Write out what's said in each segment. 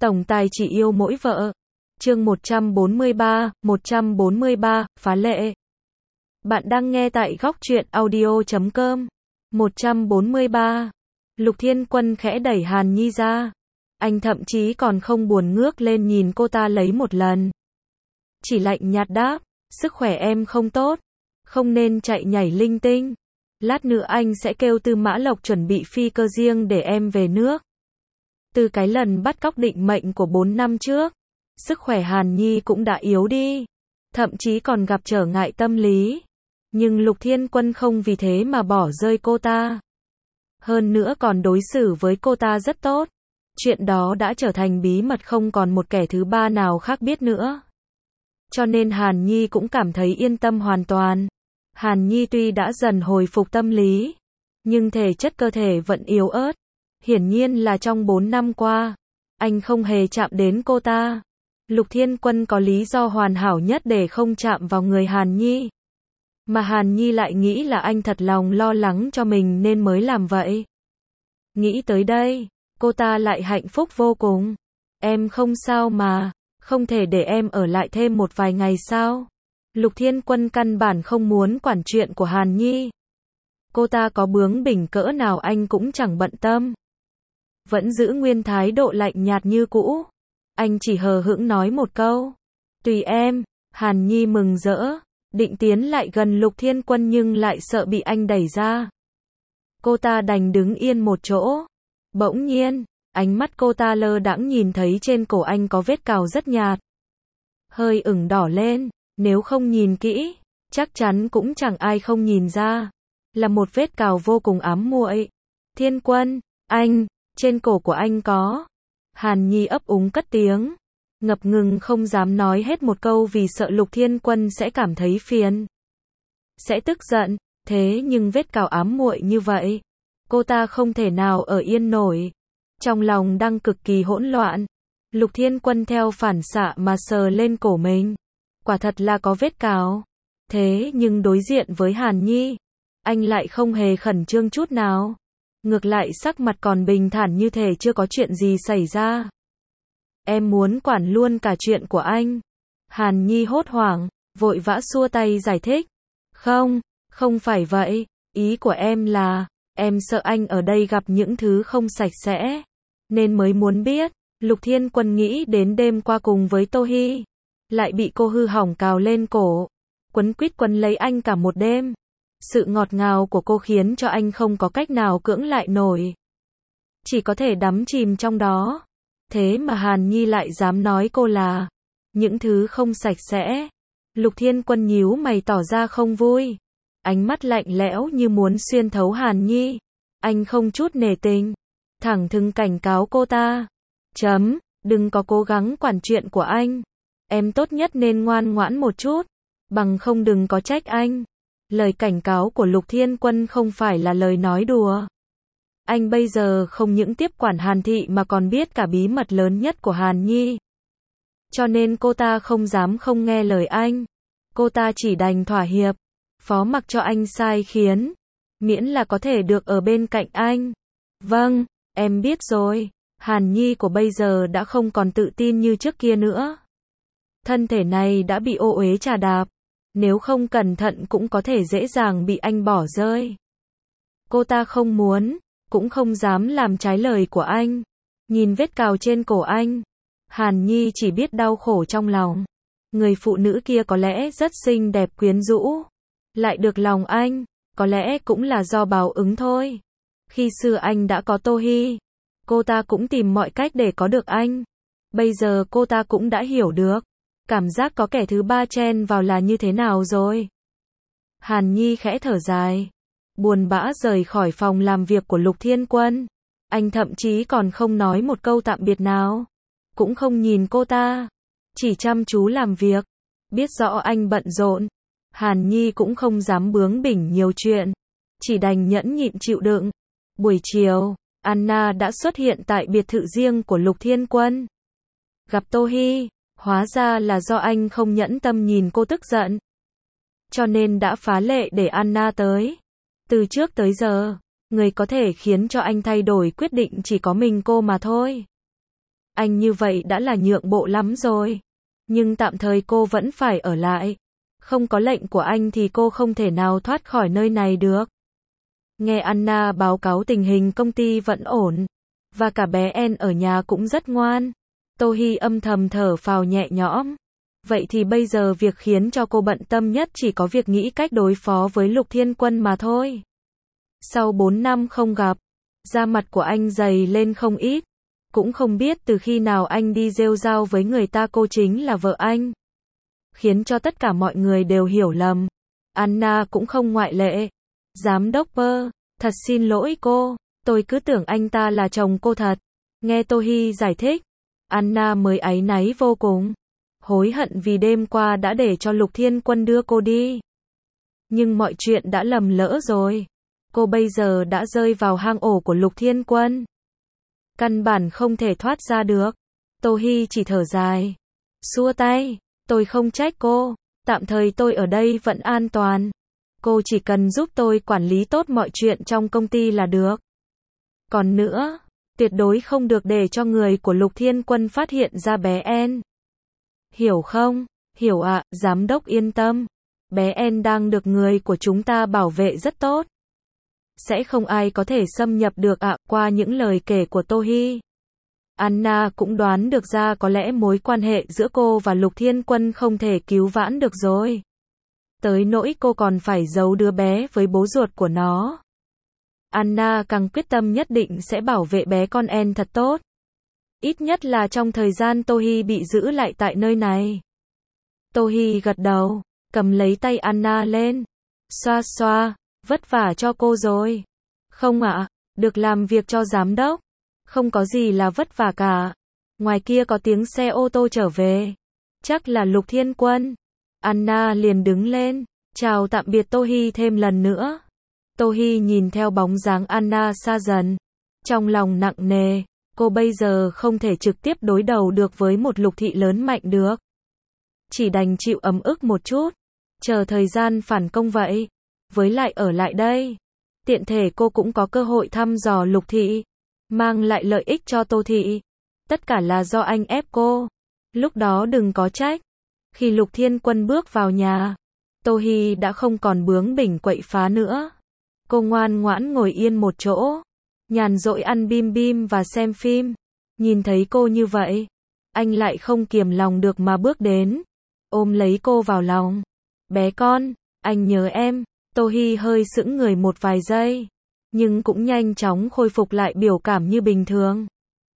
Tổng tài chỉ yêu mỗi vợ. Chương 143, phá lệ. Bạn đang nghe tại góc truyện audio.com. 143. Lục Thiên Quân khẽ đẩy Hàn Nhi ra. Anh thậm chí còn không buồn ngước lên nhìn cô ta lấy một lần. Chỉ lạnh nhạt đáp, sức khỏe em không tốt, không nên chạy nhảy linh tinh. Lát nữa anh sẽ kêu Tư Mã Lộc chuẩn bị phi cơ riêng để em về nước. Từ cái lần bắt cóc định mệnh của 4 năm trước, sức khỏe Hàn Nhi cũng đã yếu đi, thậm chí còn gặp trở ngại tâm lý. Nhưng Lục Thiên Quân không vì thế mà bỏ rơi cô ta. Hơn nữa còn đối xử với cô ta rất tốt. Chuyện đó đã trở thành bí mật không còn một kẻ thứ ba nào khác biết nữa. Cho nên Hàn Nhi cũng cảm thấy yên tâm hoàn toàn. Hàn Nhi tuy đã dần hồi phục tâm lý, nhưng thể chất cơ thể vẫn yếu ớt. Hiển nhiên là trong 4 năm qua, anh không hề chạm đến cô ta. Lục Thiên Quân có lý do hoàn hảo nhất để không chạm vào người Hàn Nhi. Mà Hàn Nhi lại nghĩ là anh thật lòng lo lắng cho mình nên mới làm vậy. Nghĩ tới đây, cô ta lại hạnh phúc vô cùng. Em không sao mà, không thể để em ở lại thêm một vài ngày sao? Lục Thiên Quân căn bản không muốn quản chuyện của Hàn Nhi. Cô ta có bướng bỉnh cỡ nào anh cũng chẳng bận tâm. Vẫn giữ nguyên thái độ lạnh nhạt như cũ. Anh chỉ hờ hững nói một câu, tùy em. Hàn Nhi mừng rỡ, định tiến lại gần Lục Thiên Quân nhưng lại sợ bị anh đẩy ra. Cô ta đành đứng yên một chỗ. Bỗng nhiên, ánh mắt cô ta lơ đãng nhìn thấy trên cổ anh có vết cào rất nhạt. Hơi ửng đỏ lên, nếu không nhìn kỹ, chắc chắn cũng chẳng ai không nhìn ra. Là một vết cào vô cùng ám muội. Thiên Quân, anh, trên cổ của anh có. Hàn Nhi ấp úng cất tiếng, ngập ngừng không dám nói hết một câu vì sợ Lục Thiên Quân sẽ cảm thấy phiền, sẽ tức giận. Thế nhưng vết cào ám muội như vậy, cô ta không thể nào ở yên nổi. Trong lòng đang cực kỳ hỗn loạn, Lục Thiên Quân theo phản xạ mà sờ lên cổ mình. Quả thật là có vết cào. Thế nhưng đối diện với Hàn Nhi, anh lại không hề khẩn trương chút nào. Ngược lại sắc mặt còn bình thản như thể chưa có chuyện gì xảy ra. Em muốn quản luôn cả chuyện của anh. Hàn Nhi hốt hoảng, vội vã xua tay giải thích. Không phải vậy. Ý của em là, em sợ anh ở đây gặp những thứ không sạch sẽ, nên mới muốn biết. Lục Thiên Quân nghĩ đến đêm qua cùng với Tô Hi, lại bị cô hư hỏng cào lên cổ, quấn quýt quấn lấy anh cả một đêm. Sự ngọt ngào của cô khiến cho anh không có cách nào cưỡng lại nổi, chỉ có thể đắm chìm trong đó. Thế mà Hàn Nhi lại dám nói cô là những thứ không sạch sẽ. Lục Thiên Quân nhíu mày tỏ ra không vui, ánh mắt lạnh lẽo như muốn xuyên thấu Hàn Nhi. Anh không chút nể tình, thẳng thừng cảnh cáo cô ta. Đừng có cố gắng quản chuyện của anh. Em tốt nhất nên ngoan ngoãn một chút, bằng không đừng có trách anh. Lời cảnh cáo của Lục Thiên Quân không phải là lời nói đùa. Anh bây giờ không những tiếp quản Hàn Thị mà còn biết cả bí mật lớn nhất của Hàn Nhi. Cho nên cô ta không dám không nghe lời anh. Cô ta chỉ đành thỏa hiệp, phó mặc cho anh sai khiến, miễn là có thể được ở bên cạnh anh. Vâng, em biết rồi. Hàn Nhi của bây giờ đã không còn tự tin như trước kia nữa. Thân thể này đã bị ô uế trà đạp, nếu không cẩn thận cũng có thể dễ dàng bị anh bỏ rơi. Cô ta không muốn, cũng không dám làm trái lời của anh. Nhìn vết cào trên cổ anh, Hàn Nhi chỉ biết đau khổ trong lòng. Người phụ nữ kia có lẽ rất xinh đẹp quyến rũ, lại được lòng anh, có lẽ cũng là do báo ứng thôi. Khi xưa anh đã có Tô Hi, cô ta cũng tìm mọi cách để có được anh. Bây giờ cô ta cũng đã hiểu được cảm giác có kẻ thứ ba chen vào là như thế nào rồi. Hàn Nhi khẽ thở dài, buồn bã rời khỏi phòng làm việc của Lục Thiên Quân. Anh thậm chí còn không nói một câu tạm biệt nào, cũng không nhìn cô ta, chỉ chăm chú làm việc. Biết rõ anh bận rộn, Hàn Nhi cũng không dám bướng bỉnh nhiều chuyện, chỉ đành nhẫn nhịn chịu đựng. Buổi chiều, Anna đã xuất hiện tại biệt thự riêng của Lục Thiên Quân. Gặp Tô Hi, hóa ra là do anh không nhẫn tâm nhìn cô tức giận, cho nên đã phá lệ để Anna tới. Từ trước tới giờ, người có thể khiến cho anh thay đổi quyết định chỉ có mình cô mà thôi. Anh như vậy đã là nhượng bộ lắm rồi. Nhưng tạm thời cô vẫn phải ở lại. Không có lệnh của anh thì cô không thể nào thoát khỏi nơi này được. Nghe Anna báo cáo tình hình công ty vẫn ổn. Và cả bé En ở nhà cũng rất ngoan. Tô Hi âm thầm thở phào nhẹ nhõm. Vậy thì bây giờ việc khiến cho cô bận tâm nhất chỉ có việc nghĩ cách đối phó với Lục Thiên Quân mà thôi. Sau 4 năm không gặp, da mặt của anh dày lên không ít. Cũng không biết từ khi nào anh đi rêu rao với người ta cô chính là vợ anh. Khiến cho tất cả mọi người đều hiểu lầm. Anna cũng không ngoại lệ. Giám đốc Pơ, thật xin lỗi cô, tôi cứ tưởng anh ta là chồng cô thật. Nghe Tô Hi giải thích, Anna mới áy náy vô cùng. Hối hận vì đêm qua đã để cho Lục Thiên Quân đưa cô đi. Nhưng mọi chuyện đã lầm lỡ rồi. Cô bây giờ đã rơi vào hang ổ của Lục Thiên Quân. Căn bản không thể thoát ra được. Tô Hi chỉ thở dài. Xua tay, tôi không trách cô. Tạm thời tôi ở đây vẫn an toàn. Cô chỉ cần giúp tôi quản lý tốt mọi chuyện trong công ty là được. Còn nữa, tuyệt đối không được để cho người của Lục Thiên Quân phát hiện ra bé En. Hiểu không? Hiểu ạ, giám đốc yên tâm. Bé En đang được người của chúng ta bảo vệ rất tốt. Sẽ không ai có thể xâm nhập được ạ. Qua những lời kể của Tô Hi, Anna cũng đoán được ra có lẽ mối quan hệ giữa cô và Lục Thiên Quân không thể cứu vãn được rồi. Tới nỗi cô còn phải giấu đứa bé với bố ruột của nó. Anna càng quyết tâm nhất định sẽ bảo vệ bé con En thật tốt. Ít nhất là trong thời gian Tô Hi bị giữ lại tại nơi này. Tô Hi gật đầu, cầm lấy tay Anna lên. Xoa xoa, vất vả cho cô rồi. Không ạ, được làm việc cho giám đốc. Không có gì là vất vả cả. Ngoài kia có tiếng xe ô tô trở về. Chắc là Lục Thiên Quân. Anna liền đứng lên, chào tạm biệt Tô Hi thêm lần nữa. Tô Hi nhìn theo bóng dáng Anna xa dần. Trong lòng nặng nề, cô bây giờ không thể trực tiếp đối đầu được với một Lục thị lớn mạnh được. Chỉ đành chịu ấm ức một chút, chờ thời gian phản công vậy. Với lại ở lại đây, tiện thể cô cũng có cơ hội thăm dò Lục thị, mang lại lợi ích cho Tô thị. Tất cả là do anh ép cô. Lúc đó đừng có trách. Khi Lục Thiên Quân bước vào nhà, Tô Hi đã không còn bướng bỉnh quậy phá nữa. Cô ngoan ngoãn ngồi yên một chỗ, nhàn rỗi ăn bim bim và xem phim. Nhìn thấy cô như vậy, anh lại không kiềm lòng được mà bước đến, ôm lấy cô vào lòng. Bé con, anh nhớ em. Tô Hi hơi sững người một vài giây, nhưng cũng nhanh chóng khôi phục lại biểu cảm như bình thường.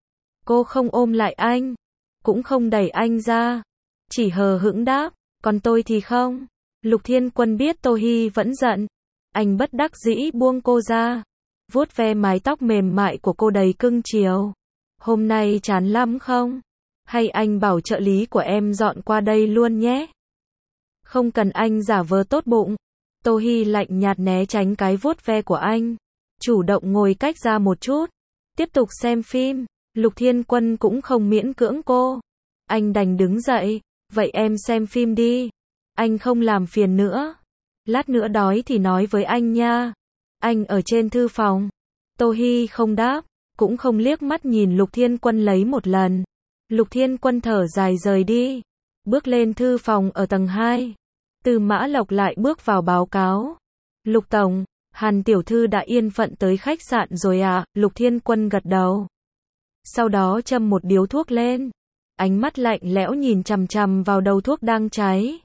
Cô không ôm lại anh, cũng không đẩy anh ra, chỉ hờ hững đáp, còn tôi thì không. Lục Thiên Quân biết Tô Hi vẫn giận, anh bất đắc dĩ buông cô ra, vuốt ve mái tóc mềm mại của cô đầy cưng chiều. Hôm nay chán lắm không? Hay anh bảo trợ lý của em dọn qua đây luôn nhé? Không cần anh giả vờ tốt bụng. Tô Hi lạnh nhạt né tránh cái vuốt ve của anh, chủ động ngồi cách ra một chút, tiếp tục xem phim. Lục Thiên Quân cũng không miễn cưỡng cô. Anh đành đứng dậy, vậy em xem phim đi. Anh không làm phiền nữa. Lát nữa đói thì nói với anh nha. Anh ở trên thư phòng. Tô Hi không đáp, cũng không liếc mắt nhìn Lục Thiên Quân lấy một lần. Lục Thiên Quân thở dài rời đi, bước lên thư phòng ở tầng 2. Từ Mã Lộc lại bước vào báo cáo. Lục Tổng, Hàn tiểu thư đã yên phận tới khách sạn rồi à? Lục Thiên Quân gật đầu. Sau đó châm một điếu thuốc lên. Ánh mắt lạnh lẽo nhìn chằm chằm vào đầu thuốc đang cháy.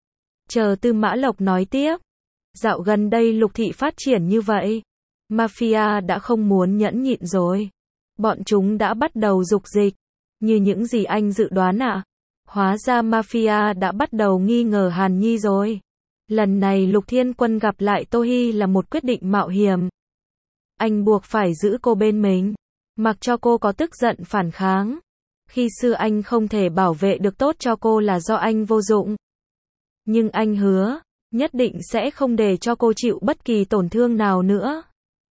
Chờ Tư Mã Lộc nói tiếp. Dạo gần đây Lục thị phát triển như vậy. Mafia đã không muốn nhẫn nhịn rồi. Bọn chúng đã bắt đầu dục dịch. Như những gì anh dự đoán ạ. Hóa ra Mafia đã bắt đầu nghi ngờ Hàn Nhi rồi. Lần này Lục Thiên Quân gặp lại Tô Hi là một quyết định mạo hiểm. Anh buộc phải giữ cô bên mình, mặc cho cô có tức giận phản kháng. Khi xưa anh không thể bảo vệ được tốt cho cô là do anh vô dụng. Nhưng anh hứa, nhất định sẽ không để cho cô chịu bất kỳ tổn thương nào nữa.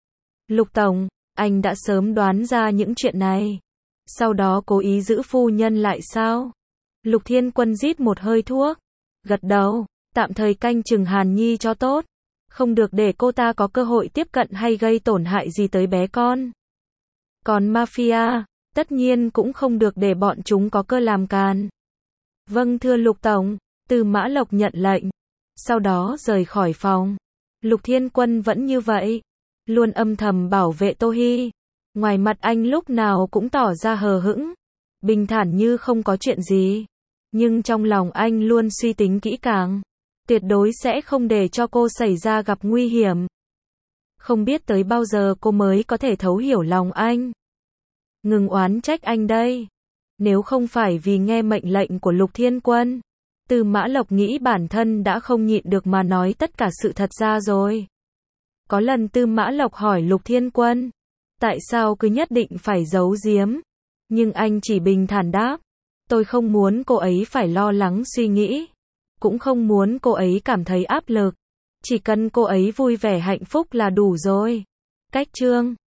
Lục Tổng, anh đã sớm đoán ra những chuyện này. Sau đó cố ý giữ phu nhân lại sao? Lục Thiên Quân rít một hơi thuốc, gật đầu, tạm thời canh chừng Hàn Nhi cho tốt, không được để cô ta có cơ hội tiếp cận hay gây tổn hại gì tới bé con. Còn Mafia, Tất nhiên cũng không được để bọn chúng có cơ làm càn. Vâng thưa Lục Tổng, Tư Mã Lộc nhận lệnh. Sau đó rời khỏi phòng. Lục Thiên Quân vẫn như vậy. Luôn âm thầm bảo vệ Tô Hi. Ngoài mặt anh lúc nào cũng tỏ ra hờ hững. Bình thản như không có chuyện gì. Nhưng trong lòng anh luôn suy tính kỹ càng. Tuyệt đối sẽ không để cho cô xảy ra gặp nguy hiểm. Không biết tới bao giờ cô mới có thể thấu hiểu lòng anh. Ngừng oán trách anh đây. Nếu không phải vì nghe mệnh lệnh của Lục Thiên Quân, Tư Mã Lộc nghĩ bản thân đã không nhịn được mà nói tất cả sự thật ra rồi. Có lần Tư Mã Lộc hỏi Lục Thiên Quân, tại sao cứ nhất định phải giấu giếm? Nhưng anh chỉ bình thản đáp, tôi không muốn cô ấy phải lo lắng suy nghĩ. Cũng không muốn cô ấy cảm thấy áp lực. Chỉ cần cô ấy vui vẻ hạnh phúc là đủ rồi. Cách chương